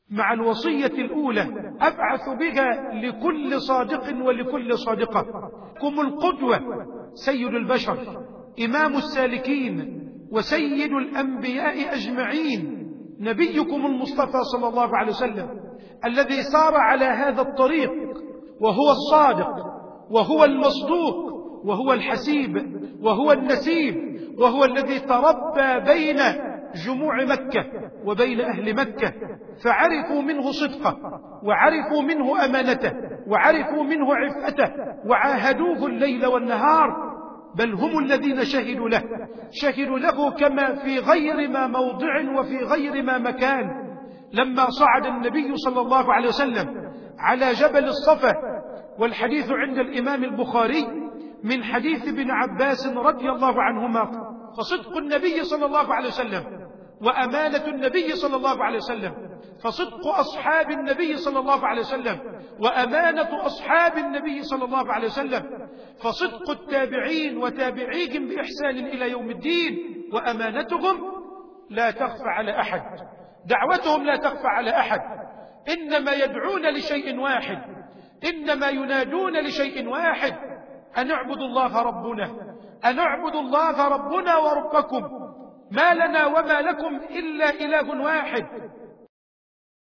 مع الوصية الأولى أبعث بها لكل صادق ولكل صادقة. كم القدوة، سيد البشر، إمام السالكين، وسيد الأنبياء أجمعين، نبيكم المصطفى صلى الله عليه وسلم، الذي سار على هذا الطريق، وهو الصادق، وهو المصدوق، وهو الحسيب، وهو النسيب، وهو الذي تربى بين جموع مكة وبين أهل مكة، فعرفوا منه صدقه، وعرفوا منه أمانته، وعرفوا منه عفته، وعاهدوه الليل والنهار، بل هم الذين شهدوا له كما في غير ما موضع وفي غير ما مكان. لما صعد النبي صلى الله عليه وسلم على جبل الصفا، والحديث عند الإمام البخاري من حديث ابن عباس رضي الله عنهما، فصدق النبي صلى الله عليه وسلم وأمانة النبي صلى الله عليه وسلم، فصدق أصحاب النبي صلى الله عليه وسلم وأمانة أصحاب النبي صلى الله عليه وسلم، فصدق التابعين وتابعيهم بإحسان إلى يوم الدين، وأمانتهم لا تخفى على أحد، دعوتهم لا تخفى على أحد، إنما يدعون لشيء واحد، إنما ينادون لشيء واحد، أن اعبدوا الله ربنا، أن اعبدوا الله ربنا وربكم، ما لنا وما لكم إلا إله واحد،